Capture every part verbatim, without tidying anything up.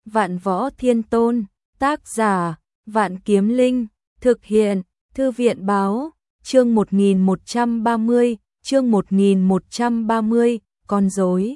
Vạn Võ Thiên Tôn, tác giả, Vạn Kiếm Linh, thực hiện, Thư viện báo, chương một nghìn một trăm ba mươi, chương một nghìn một trăm ba mươi, con rối.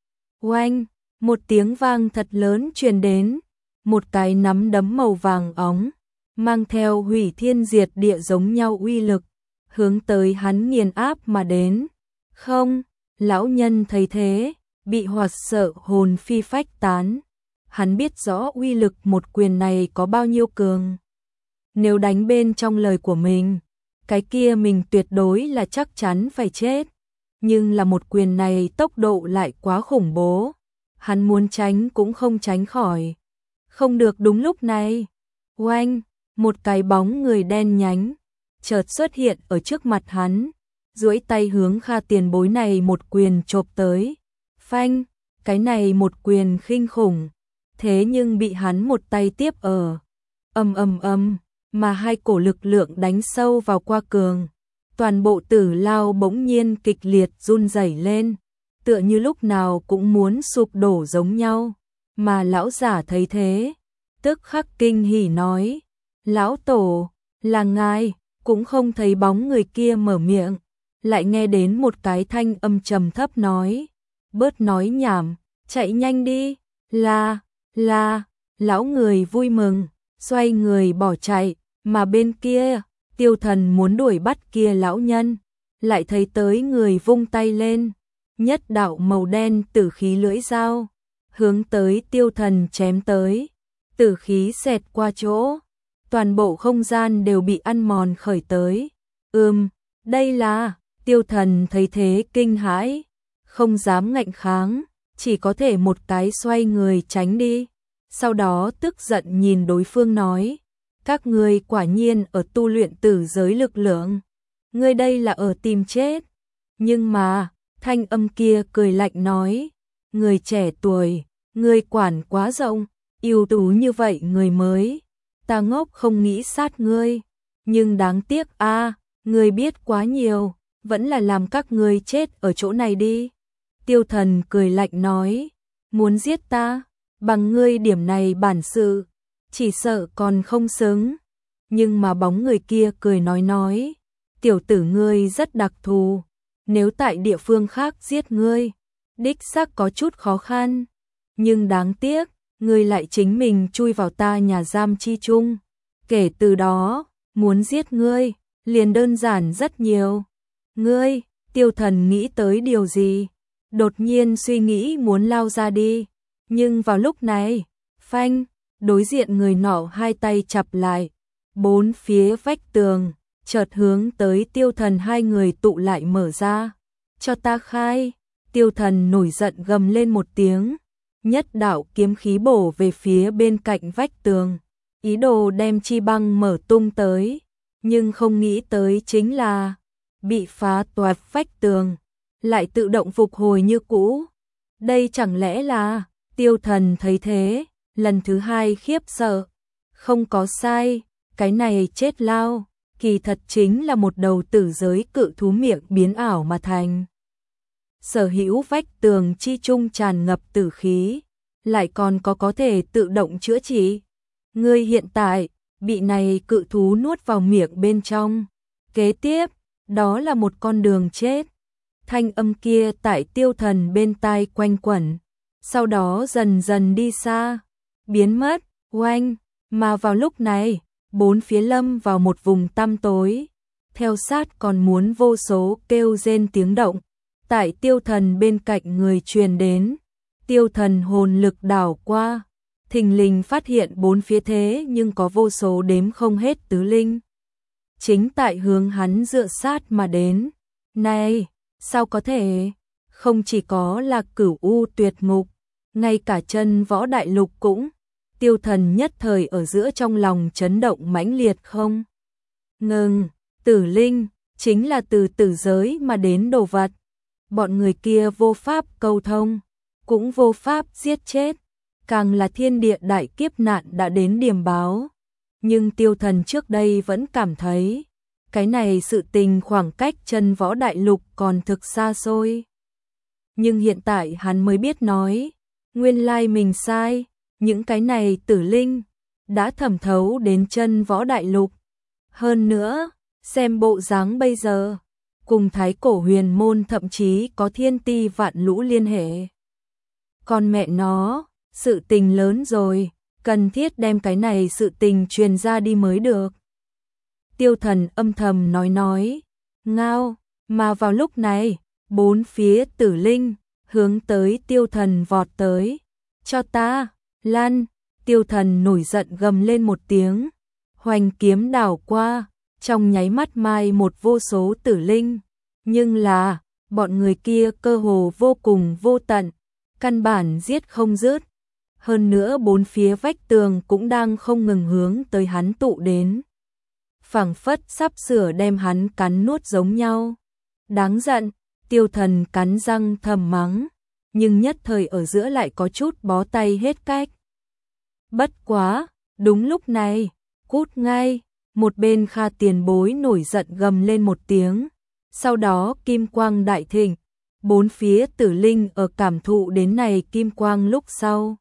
Oanh, một tiếng vang thật lớn truyền đến, một cái nắm đấm màu vàng óng, mang theo hủy thiên diệt địa giống nhau uy lực, hướng tới hắn nghiền áp mà đến. Không, lão nhân thấy thế, bị hoặc sợ hồn phi phách tán. Hắn biết rõ uy lực một quyền này có bao nhiêu cường. Nếu đánh bên trong lời của mình, cái kia mình tuyệt đối là chắc chắn phải chết. Nhưng là một quyền này tốc độ lại quá khủng bố. Hắn muốn tránh cũng không tránh khỏi. Không được đúng lúc này. Oanh, một cái bóng người đen nhánh chợt xuất hiện ở trước mặt hắn, duỗi tay hướng Kha tiền bối này một quyền chộp tới. Phanh, cái này một quyền kinh khủng, thế nhưng bị hắn một tay tiếp ở. Ầm ầm ầm, mà hai cổ lực lượng đánh sâu vào qua cường. Toàn bộ Tử Lao bỗng nhiên kịch liệt run rẩy lên, tựa như lúc nào cũng muốn sụp đổ giống nhau. Mà lão giả thấy thế, tức khắc kinh hỉ nói: "Lão tổ, là ngài." Cũng không thấy bóng người kia mở miệng, lại nghe đến một cái thanh âm trầm thấp nói: "Bớt nói nhảm, chạy nhanh đi." Là, là, lão người vui mừng, xoay người bỏ chạy, mà bên kia, Tiêu Thần muốn đuổi bắt kia lão nhân, lại thấy tới người vung tay lên, nhất đạo màu đen tử khí lưỡi dao, hướng tới Tiêu Thần chém tới. Tử khí xẹt qua chỗ, toàn bộ không gian đều bị ăn mòn khởi tới. Ừm, đây là, Tiêu Thần thấy thế kinh hãi, không dám ngạnh kháng, chỉ có thể một cái xoay người tránh đi. Sau đó tức giận nhìn đối phương nói: "Các ngươi quả nhiên ở tu luyện tử giới lực lượng, ngươi đây là ở tìm chết." Nhưng mà, thanh âm kia cười lạnh nói: "Người trẻ tuổi, ngươi quản quá rộng, ưu tú như vậy người mới, ta ngốc không nghĩ sát ngươi, nhưng đáng tiếc a, ngươi biết quá nhiều, vẫn là làm các ngươi chết ở chỗ này đi." Tiêu Thần cười lạnh nói: "Muốn giết ta, bằng ngươi điểm này bản sự, chỉ sợ còn không xứng." Nhưng mà bóng người kia cười nói nói: "Tiểu tử ngươi rất đặc thù, nếu tại địa phương khác giết ngươi, đích xác có chút khó khăn, nhưng đáng tiếc, ngươi lại chính mình chui vào ta nhà giam chi chung. Kể từ đó, muốn giết ngươi, liền đơn giản rất nhiều." "Ngươi?" Tiêu Thần nghĩ tới điều gì, đột nhiên suy nghĩ muốn lao ra đi. Nhưng vào lúc này, phanh, đối diện người nọ hai tay chặp lại, bốn phía vách tường, chợt hướng tới Tiêu Thần hai người tụ lại mở ra. "Cho ta khai!" Tiêu Thần nổi giận gầm lên một tiếng, nhất đạo kiếm khí bổ về phía bên cạnh vách tường, ý đồ đem chi băng mở tung tới, nhưng không nghĩ tới chính là bị phá toạc vách tường, lại tự động phục hồi như cũ. Đây chẳng lẽ là... Tiêu Thần thấy thế, lần thứ hai khiếp sợ. Không có sai, cái này chết lao, kỳ thật chính là một đầu tử giới cự thú miệng biến ảo mà thành. Sở hữu vách tường chi chung tràn ngập tử khí, lại còn có có thể tự động chữa trị. Ngươi hiện tại, bị này cự thú nuốt vào miệng bên trong. Kế tiếp, đó là một con đường chết. Thanh âm kia tại Tiêu Thần bên tai quanh quẩn, sau đó dần dần đi xa, biến mất. Oanh, mà vào lúc này, bốn phía lâm vào một vùng tăm tối, theo sát còn muốn vô số kêu rên tiếng động, tại Tiêu Thần bên cạnh người truyền đến. Tiêu Thần hồn lực đảo qua, thình lình phát hiện bốn phía thế nhưng có vô số đếm không hết tứ linh, chính tại hướng hắn dựa sát mà đến. Này, sao có thể? Không chỉ có là Cửu U Tuyệt Ngục, ngay cả Chân Võ Đại Lục cũng. Tiêu Thần nhất thời ở giữa trong lòng chấn động mãnh liệt không ngừng. Tử linh, chính là từ tử giới mà đến đồ vật. Bọn người kia vô pháp câu thông, cũng vô pháp giết chết, càng là thiên địa đại kiếp nạn đã đến điểm báo. Nhưng Tiêu Thần trước đây vẫn cảm thấy, cái này sự tình khoảng cách Chân Võ Đại Lục còn thực xa xôi. Nhưng hiện tại hắn mới biết nói, nguyên lai mình sai, những cái này tử linh đã thẩm thấu đến chân võ đại lục. Hơn nữa, xem bộ dáng bây giờ, cùng thái cổ huyền môn thậm chí có thiên ti vạn lũ liên hệ. Con mẹ nó, sự tình lớn rồi, cần thiết đem cái này sự tình truyền ra đi mới được. Tiêu Thần âm thầm nói nói, ngao, mà vào lúc này, bốn phía tử linh, hướng tới Tiêu Thần vọt tới. Cho ta, lăn, Tiêu Thần nổi giận gầm lên một tiếng, hoành kiếm đảo qua, trong nháy mắt mai một vô số tử linh. Nhưng là, bọn người kia cơ hồ vô cùng vô tận, căn bản giết không dứt. Hơn nữa bốn phía vách tường cũng đang không ngừng hướng tới hắn tụ đến. Phảng phất sắp sửa đem hắn cắn nuốt giống nhau. Đáng giận, Tiêu Thần cắn răng thầm mắng, nhưng nhất thời ở giữa lại có chút bó tay hết cách. Bất quá, đúng lúc này, cút ngay, một bên Kha Tiền Bối nổi giận gầm lên một tiếng, sau đó kim quang đại thịnh, bốn phía tử linh ở cảm thụ đến này kim quang lúc sau.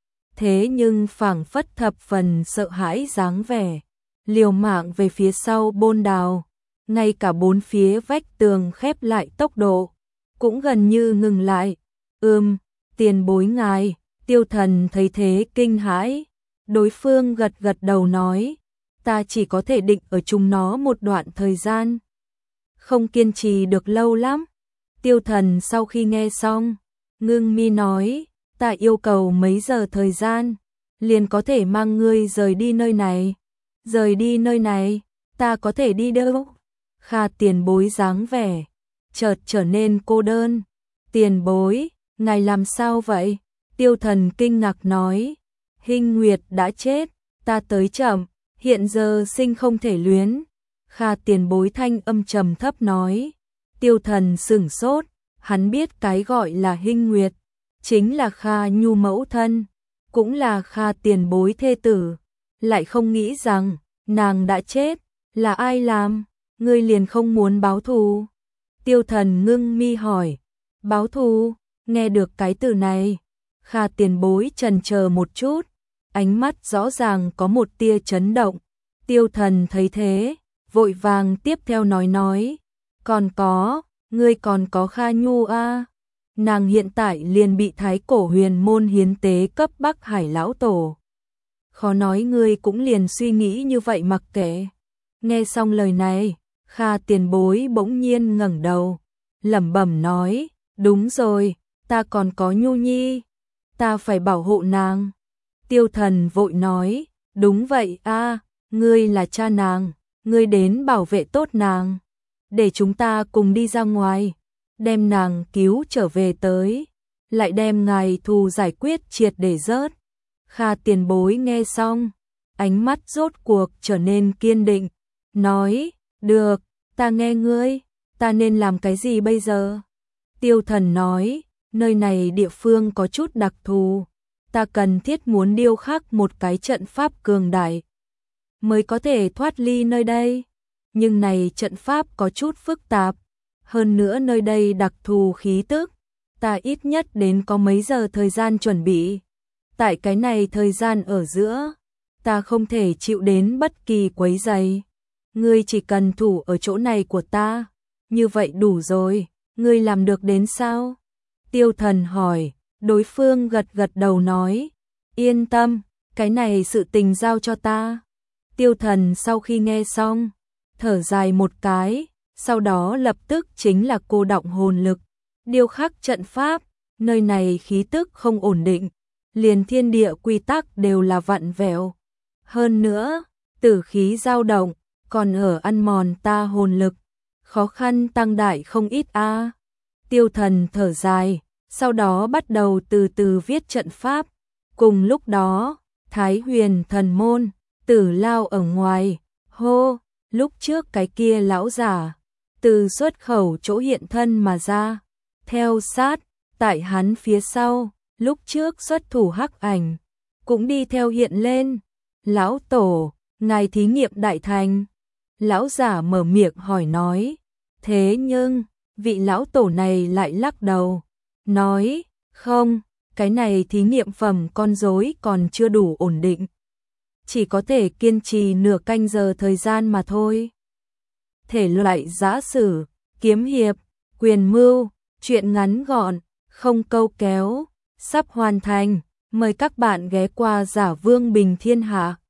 Thế nhưng phảng phất thập phần sợ hãi dáng vẻ, liều mạng về phía sau bôn đào, ngay cả bốn phía vách tường khép lại tốc độ, cũng gần như ngừng lại. Ừm, Tiền Bối ngài, Tiêu Thần thấy thế kinh hãi, đối phương gật gật đầu nói, ta chỉ có thể định ở chung nó một đoạn thời gian, không kiên trì được lâu lắm. Tiêu Thần sau khi nghe xong, ngưng mi nói, ta yêu cầu mấy giờ thời gian, liền có thể mang ngươi rời đi nơi này. Rời đi nơi này, ta có thể đi đâu? Kha Tiền Bối dáng vẻ, chợt trở nên cô đơn. Tiền Bối, ngài làm sao vậy? Tiêu Thần kinh ngạc nói, Hinh Nguyệt đã chết, ta tới chậm, hiện giờ sinh không thể luyến. Kha Tiền Bối thanh âm trầm thấp nói. Tiêu Thần sửng sốt, hắn biết cái gọi là Hinh Nguyệt, chính là Kha Nhu mẫu thân, cũng là Kha Tiền Bối thê tử, lại không nghĩ rằng nàng đã chết. Là ai làm? Ngươi liền không muốn báo thù? Tiêu Thần ngưng mi hỏi. Báo thù? Nghe được cái từ này, Kha Tiền Bối chần chờ một chút, ánh mắt rõ ràng có một tia chấn động. Tiêu Thần thấy thế, vội vàng tiếp theo nói nói, còn có, ngươi còn có Kha Nhu a, à? Nàng hiện tại liền bị thái cổ huyền môn hiến tế cấp Bắc Hải lão tổ. Khó nói ngươi cũng liền suy nghĩ như vậy mặc kệ. Nghe xong lời này, Kha Tiền Bối bỗng nhiên ngẩng đầu, lẩm bẩm nói, đúng rồi, ta còn có Nhu Nhi, ta phải bảo hộ nàng. Tiêu Thần vội nói, đúng vậy a, à, ngươi là cha nàng, ngươi đến bảo vệ tốt nàng, để chúng ta cùng đi ra ngoài, đem nàng cứu trở về tới, lại đem ngài thù giải quyết triệt để rớt. Kha Tiền Bối nghe xong, ánh mắt rốt cuộc trở nên kiên định, nói, được, ta nghe ngươi, ta nên làm cái gì bây giờ? Tiêu Thần nói, nơi này địa phương có chút đặc thù, ta cần thiết muốn điêu khắc một cái trận pháp cường đại, mới có thể thoát ly nơi đây. Nhưng này trận pháp có chút phức tạp, hơn nữa nơi đây đặc thù khí tức, ta ít nhất đến có mấy giờ thời gian chuẩn bị. Tại cái này thời gian ở giữa, ta không thể chịu đến bất kỳ quấy rầy. Ngươi chỉ cần thủ ở chỗ này của ta, như vậy đủ rồi, ngươi làm được đến sao? Tiêu Thần hỏi, đối phương gật gật đầu nói, yên tâm, cái này sự tình giao cho ta. Tiêu Thần sau khi nghe xong, thở dài một cái, sau đó lập tức chính là cô động hồn lực, điêu khắc trận pháp, nơi này khí tức không ổn định, liền thiên địa quy tắc đều là vặn vẹo. Hơn nữa, tử khí dao động, còn ở ăn mòn ta hồn lực, khó khăn tăng đại không ít a. À. Tiêu Thần thở dài, sau đó bắt đầu từ từ viết trận pháp. Cùng lúc đó, Thái Huyền Thần Môn, Tử Lao ở ngoài, hô, lúc trước cái kia lão giả, từ xuất khẩu chỗ hiện thân mà ra, theo sát, tại hắn phía sau, lúc trước xuất thủ hắc ảnh, cũng đi theo hiện lên. Lão tổ, ngài thí nghiệm đại thành. Lão giả mở miệng hỏi nói, thế nhưng, vị lão tổ này lại lắc đầu, nói, không, cái này thí nghiệm phẩm con rối còn chưa đủ ổn định. Chỉ có thể kiên trì nửa canh giờ thời gian mà thôi. Thể loại giã sử, kiếm hiệp, quyền mưu, truyện ngắn gọn, không câu kéo, sắp hoàn thành. Mời các bạn ghé qua Giả Vương Bình Thiên Hạ.